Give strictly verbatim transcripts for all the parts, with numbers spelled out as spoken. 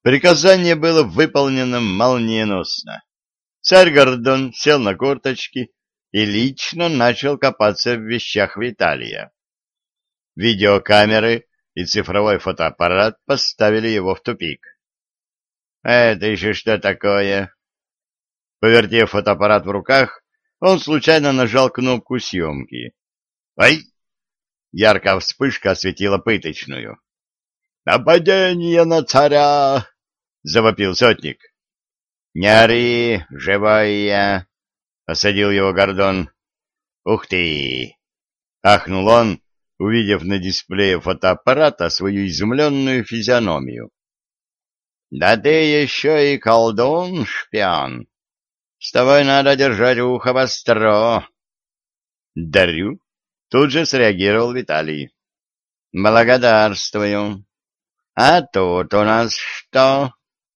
Приказание было выполнено молниеносно. Царь Гордон сел на корточки и лично начал копаться в вещах Виталия. Видеокамеры и цифровой фотоаппарат поставили его в тупик. «Это еще что такое?» Повертев фотоаппарат в руках, он случайно нажал кнопку съемки. «Ай!» Яркая вспышка осветила пыточную. «Нападение на царя!» — завопил сотник. «Не ори, живой я!» — осадил его Гордон. «Ух ты!» — ахнул он, увидев на дисплее фотоаппарата свою изумленную физиономию. «Да ты еще и колдун, шпион! С тобой надо держать ухо востро!» «Дарю!» — тут же среагировал Виталий. «Благодарствую! А тут у нас что?»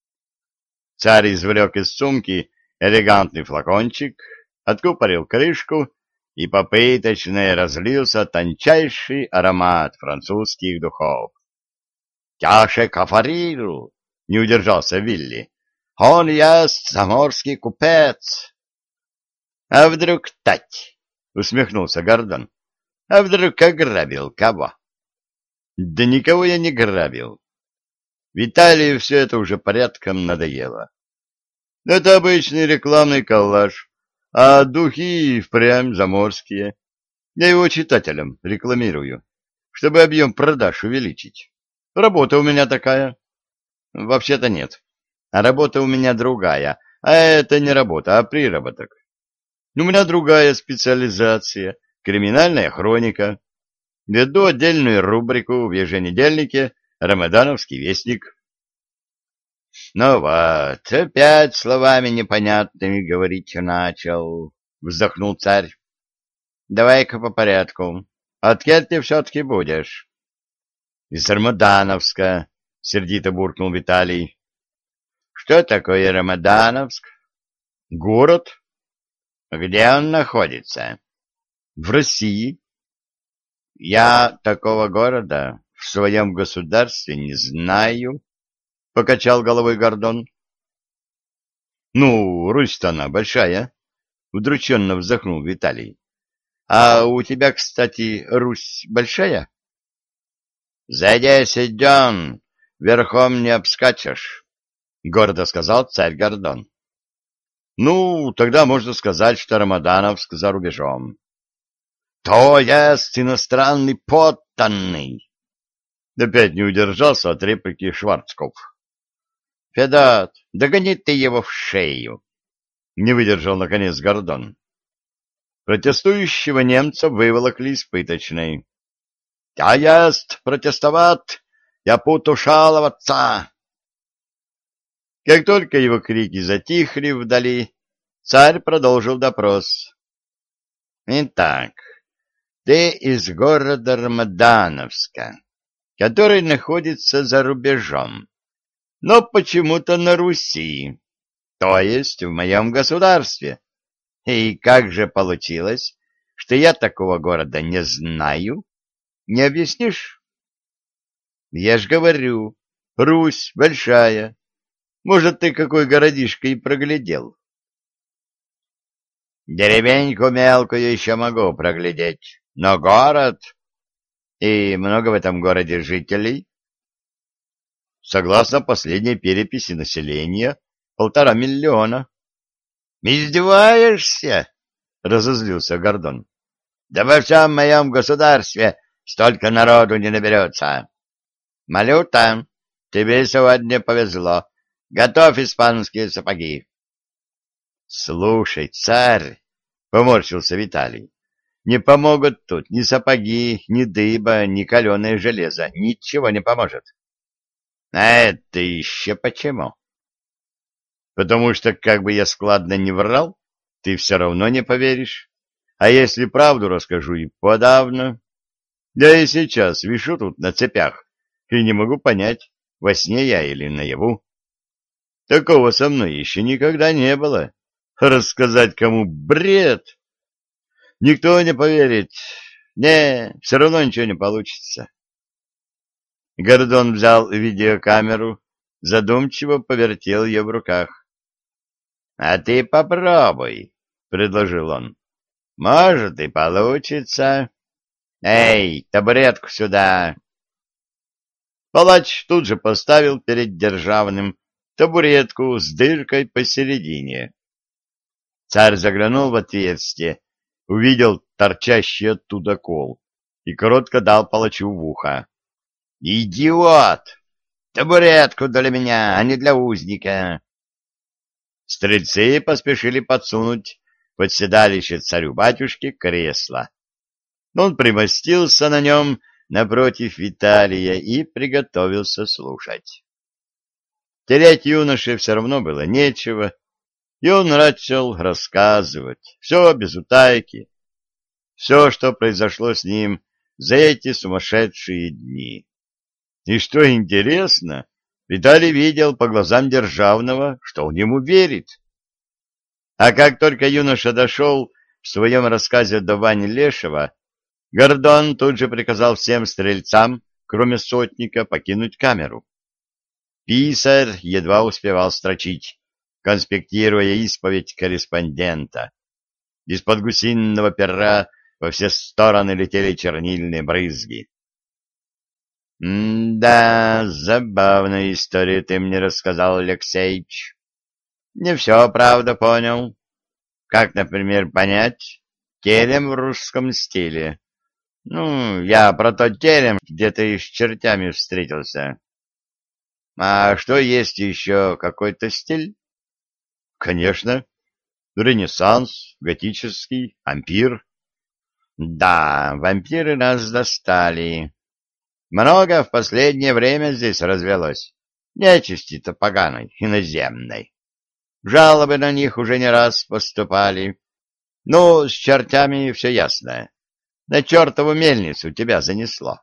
Царь извлек из сумки элегантный флакончик, откупорил крышку, и по пыточной разлился тончайший аромат французских духов. «Тяше кафарил!» — не удержался Вилли. «Он есть заморский купец!» «А вдруг тать?» — усмехнулся Гордон. «А вдруг ограбил кого?» «Да никого я не грабил. Виталию все это уже порядком надоело. Это обычный рекламный коллаж, а духи впрямь заморские. Я его читателям рекламирую, чтобы объем продаж увеличить. Работа у меня такая. Вообще-то нет. А работа у меня другая. А это не работа, а приработок. У меня другая специализация — криминальная хроника. Веду отдельную рубрику в еженедельнике «Рамадановский вестник». «Ну вот, опять словами непонятными говорить начал», — вздохнул царь. «Давай-ка по порядку. Откель ты все-таки будешь?» «Из Рамадановска», — сердито буркнул Виталий. «Что такое Рамадановск?» «Город». «Где он находится?» «В России». «Я такого города в своем государстве не знаю», — покачал головой Гордон. «Ну, Русь-то она большая», — удрученно вздохнул Виталий. «А у тебя, кстати, Русь большая?» «За десять дён верхом не обскачешь», — гордо сказал царь Гордон. «Ну, тогда можно сказать, что Рамадановск за рубежом». «То есть иностранный подданный!» Опять не удержался от реплики Шварцкопф. «Федот, догони ты его в шею!» — не выдержал, наконец, Гордон. Протестующего немца выволокли из пыточной. «Я есть протестовать! Я буду шаловаться!» Как только его крики затихли вдали, царь продолжил допрос. «Итак, ты из города Рамадановска, который находится за рубежом, но почему-то на Руси, то есть в моем государстве. И как же получилось, что я такого города не знаю? Не объяснишь?» «Я ж говорю, Русь большая. Может, ты какой городишко и проглядел?» «Деревеньку мелкую еще могу проглядеть, но город...» «И много в этом городе жителей?» «Согласно последней переписи населения, полтора миллиона». «Издеваешься?» — разозлился Гордон. «Да во всем моем государстве столько народу не наберется. Малюта, тебе сегодня повезло. Готовь испанские сапоги». «Слушай, царь!» — поморщился Виталий. «Не помогут тут ни сапоги, ни дыба, ни каленое железо. Ничего не поможет». «А это еще почему?» «Потому что, как бы я складно не врал, ты все равно не поверишь. А если правду расскажу, и подавно. Я и сейчас вишу тут на цепях и не могу понять, во сне я или наяву. Такого со мной еще никогда не было. Рассказать кому бред? Никто не поверит. Не, все равно ничего не получится». Гордон взял видеокамеру, задумчиво повертел ее в руках. — А ты попробуй, — предложил он. — Может, и получится. Эй, табуретку сюда! Палач тут же поставил перед Державным табуретку с дыркой посередине. Царь заглянул в отверстие, увидел торчащий оттуда кол и коротко дал палачу в ухо. — Идиот! Табуретку для меня, а не для узника! Стрельцы поспешили подсунуть под седалище царю-батюшке кресло. Он примостился на нем напротив Виталия и приготовился слушать. Терять юноше все равно было нечего, и он начал рассказывать, все без утайки, все, что произошло с ним за эти сумасшедшие дни. И что интересно, Виталий видел по глазам Державного, что он ему верит. А как только юноша дошел в своем рассказе до Вани Лешева, Гордон тут же приказал всем стрельцам, кроме сотника, покинуть камеру. Писарь едва успевал строчить, конспектируя исповедь корреспондента. Из-под гусиного пера во все стороны летели чернильные брызги. — Да, забавную историю ты мне рассказал, Алексеич. Не все, правда, понял. Как, например, понять терем в русском стиле? Ну, я про тот терем, где ты с чертями встретился. А что, есть еще какой-то стиль? Конечно. Ренессанс, готический, ампир. Да, вампиры нас достали. Много в последнее время здесь развелось. Нечисти-то поганой, иноземной. Жалобы на них уже не раз поступали. Ну, с чертями все ясно. На чертову мельницу тебя занесло.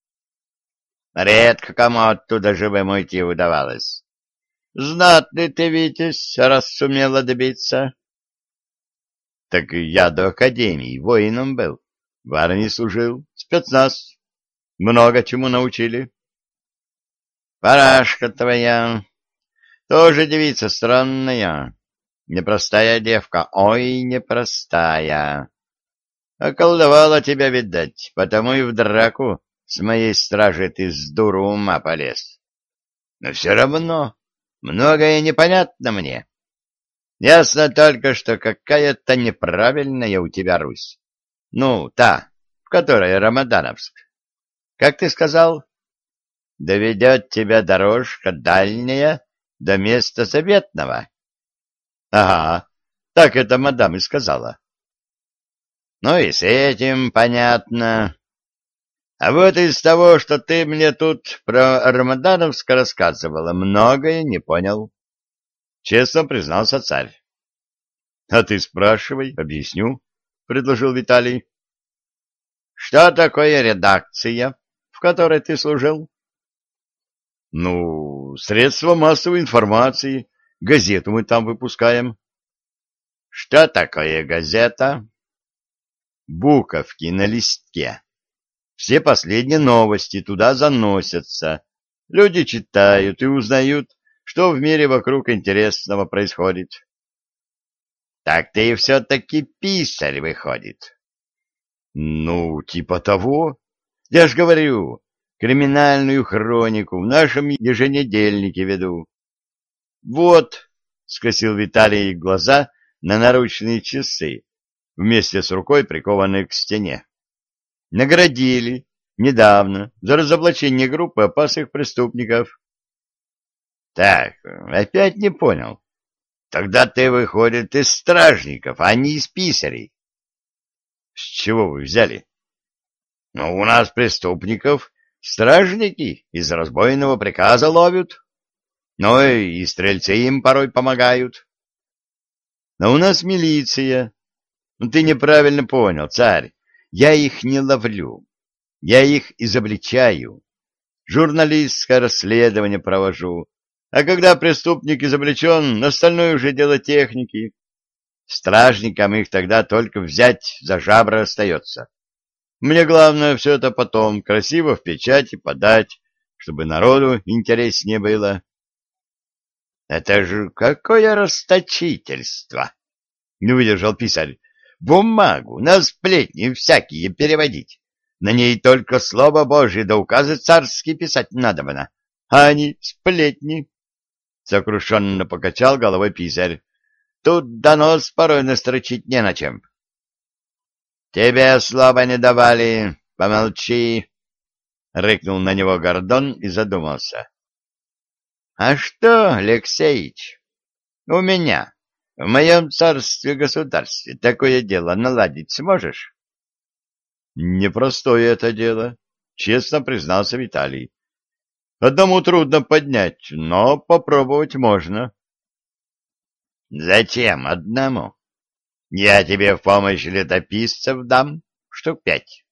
Редко кому оттуда живым уйти удавалось. Знатный ты, Витязь, раз сумела добиться. Так я до академии воином был, в армии служил, спецназ. Много чему научили. Парашка твоя, тоже девица странная, непростая девка, ой, непростая. Околдовала тебя, видать, потому и в драку с моей стражей ты с дуру ума полез. Но все равно многое непонятно мне. Ясно только, что какая-то неправильная у тебя Русь. Ну, та, в которой Рамадановск. Как ты сказал? Доведет тебя дорожка дальняя до места заветного. Ага, так это мадам и сказала. Ну и с этим понятно. А вот из того, что ты мне тут про Рамадановск рассказывала, многое не понял. Честно признался царь. — А ты спрашивай, объясню, — предложил Виталий. — Что такое редакция, в которой ты служил? — Ну, средства массовой информации, газету мы там выпускаем. — Что такое газета? — Буковки на листке. Все последние новости туда заносятся. Люди читают и узнают, что в мире вокруг интересного происходит. — Так ты все-таки писарь, выходит. — Ну, типа того. Я ж говорю, криминальную хронику в нашем еженедельнике веду. — Вот, — скосил Виталий глаза на наручные часы, вместе с рукой прикованной к стене. Наградили недавно за разоблачение группы опасных преступников. — Так, опять не понял. Тогда ты, выходит, из стражников, а не из писарей. — С чего вы взяли? — Ну, у нас преступников стражники из разбойного приказа ловят. Ну, и стрельцы им порой помогают. — Но у нас милиция. Ну, ты неправильно понял, царь. Я их не ловлю. Я их изобличаю. Журналистское расследование провожу. А когда преступник изобличен, остальное уже дело техники. Стражникам их тогда только взять за жабры остается. Мне главное все это потом красиво в печати подать, чтобы народу интереснее было. Это же какое расточительство! Не выдержал писарь. Бумагу на сплетни всякие переводить. На ней только слово Божье да указы царские писать надобно. А они сплетни. Сокрушенно покачал головой писарь. Тут донос порой настрочить не на чем. Тебе слова не давали, помолчи. Рыкнул на него Гордон и задумался. — А что, Алексеич, у меня, в моем царстве-государстве, такое дело наладить сможешь? — Непростое это дело, — честно признался Виталий. — Одному трудно поднять, но попробовать можно. — Зачем одному? Я тебе в помощь летописцев дам штук пять.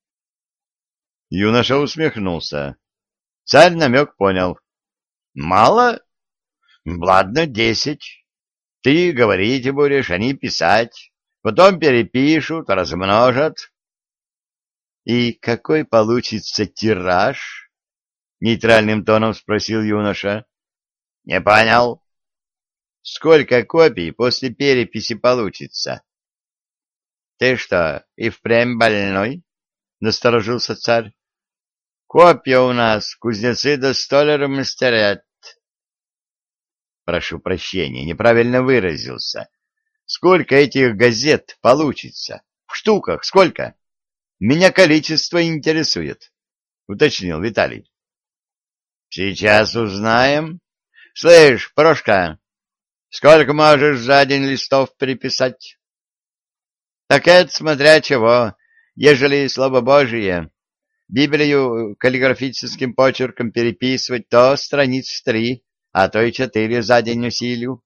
Юноша усмехнулся. Царь намек понял. Мало? Ладно, десять. Ты говорить будешь, они писать. Потом перепишут, размножат. И какой получится тираж? Нейтральным тоном спросил юноша. Не понял. Сколько копий после переписи получится? Ты что, и впрямь больной? Насторожился царь. Копья у нас кузнецы да столяры мастерят. Прошу прощения, неправильно выразился. Сколько этих газет получится? В штуках сколько? Меня количество интересует, уточнил Виталий. Сейчас узнаем. Слышь, Прошка, сколько можешь за день листов переписать? Так это смотря чего. Ежели слово Божие, Библию каллиграфическим почерком переписывать, то страниц три, а то и четыре за день усилю.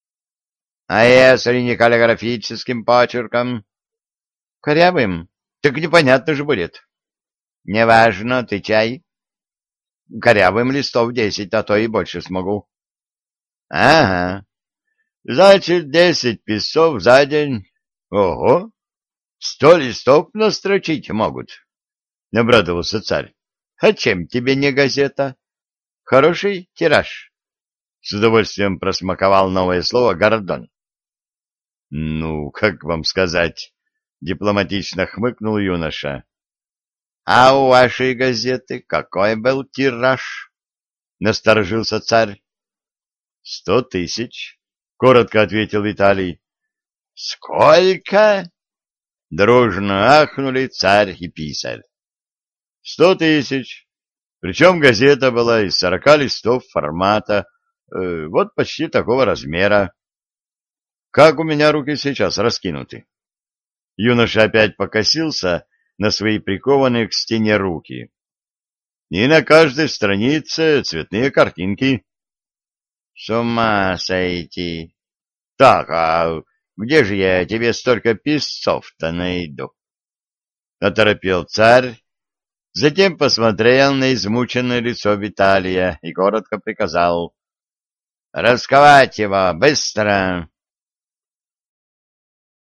А если не каллиграфическим почерком? Корявым? Так непонятно же будет. Неважно, ты чай. Корявым листов десять, а то и больше смогу. Ага. Значит, десять писцов за день. Ого! Сто листов настрочить могут. — обрадовался царь. — А чем тебе не газета? Хороший тираж. С удовольствием просмаковал новое слово Гордон. — Ну, как вам сказать? — дипломатично хмыкнул юноша. — А у вашей газеты какой был тираж? — насторожился царь. — Сто тысяч, — коротко ответил Виталий. — Сколько? — дружно ахнули царь и писарь. Сто тысяч. Причем газета была из сорока листов формата, э, вот почти такого размера. Как у меня руки сейчас раскинуты. Юноша опять покосился на свои прикованные к стене руки. И на каждой странице цветные картинки. С ума сойти. Так, а где же я тебе столько писцов-то найду? Оторопел царь. Затем посмотрел на измученное лицо Виталия и коротко приказал. — Расковать его, быстро!